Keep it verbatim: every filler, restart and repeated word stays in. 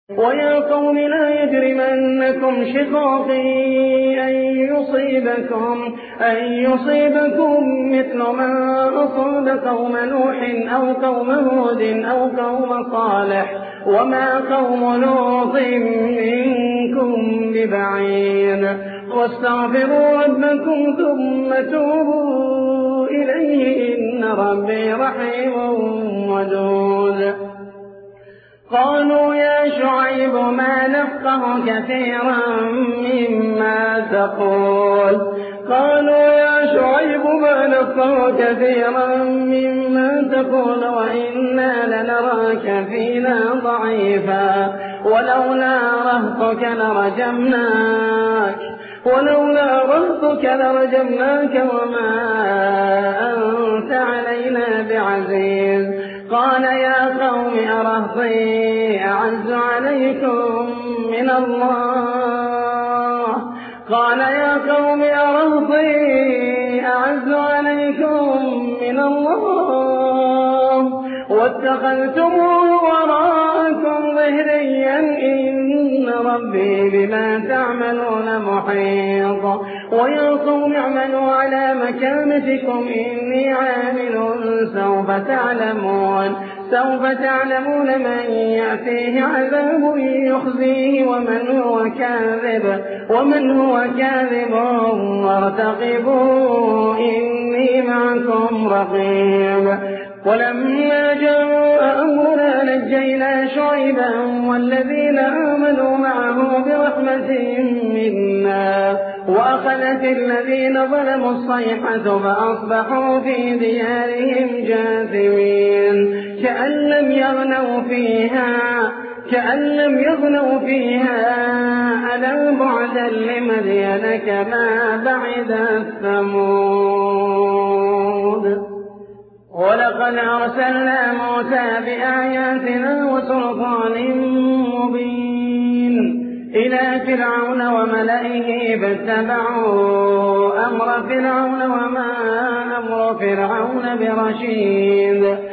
ويا قوم لا يجرمنكم شقاقي أن يصيبكم, أن يصيبكم مثل ما أصاب قوم نوح أو قوم هود أو قوم صالح وما قوم لوط منكم ببعيد واستغفروا ربكم ثم توبوا إليه إن ربي رحيم ودود. قالوا يا شعيب ما نفقه كثيرا مما تقول قالوا يا شعيب ما نفقه كثيرا مما تقول وإنا لنراك فينا ضعيفا ولولا رهطك لرجمناك ولولا رهطك لرجمناك وما أنت علينا بعزيز. قال يا قوم أرهطي أعز عليكم من الله قال يا قوم أرهطي أعز عليكم من الله واتخذتموه وراءكم ظهريا إن ربي بما تعملون محيط. ويا قوم اعملوا على مكانتكم إني عامل سوف تعلمون سوف تعلمون من يأتيه عذاب يخزيه ومن هو كاذب ومن هو كاذب وارتقبوا إني معكم رقيب. ولما جاء أمرنا نجينا شعيبا والذين آمنوا معه برحمة منا وأخذت الذين ظلموا الصيحة فأصبحوا في ديارهم جاثمين كأن لم يغنوا فيها كأن لم يغنوا فيها ألا بعدا لمدين كما بعد ثمود. ولقد أرسلنا موسى بآياتنا وسلطان مبين إلى فرعون وملئه فاتبعوا أمر فرعون وما أمر فرعون برشيد.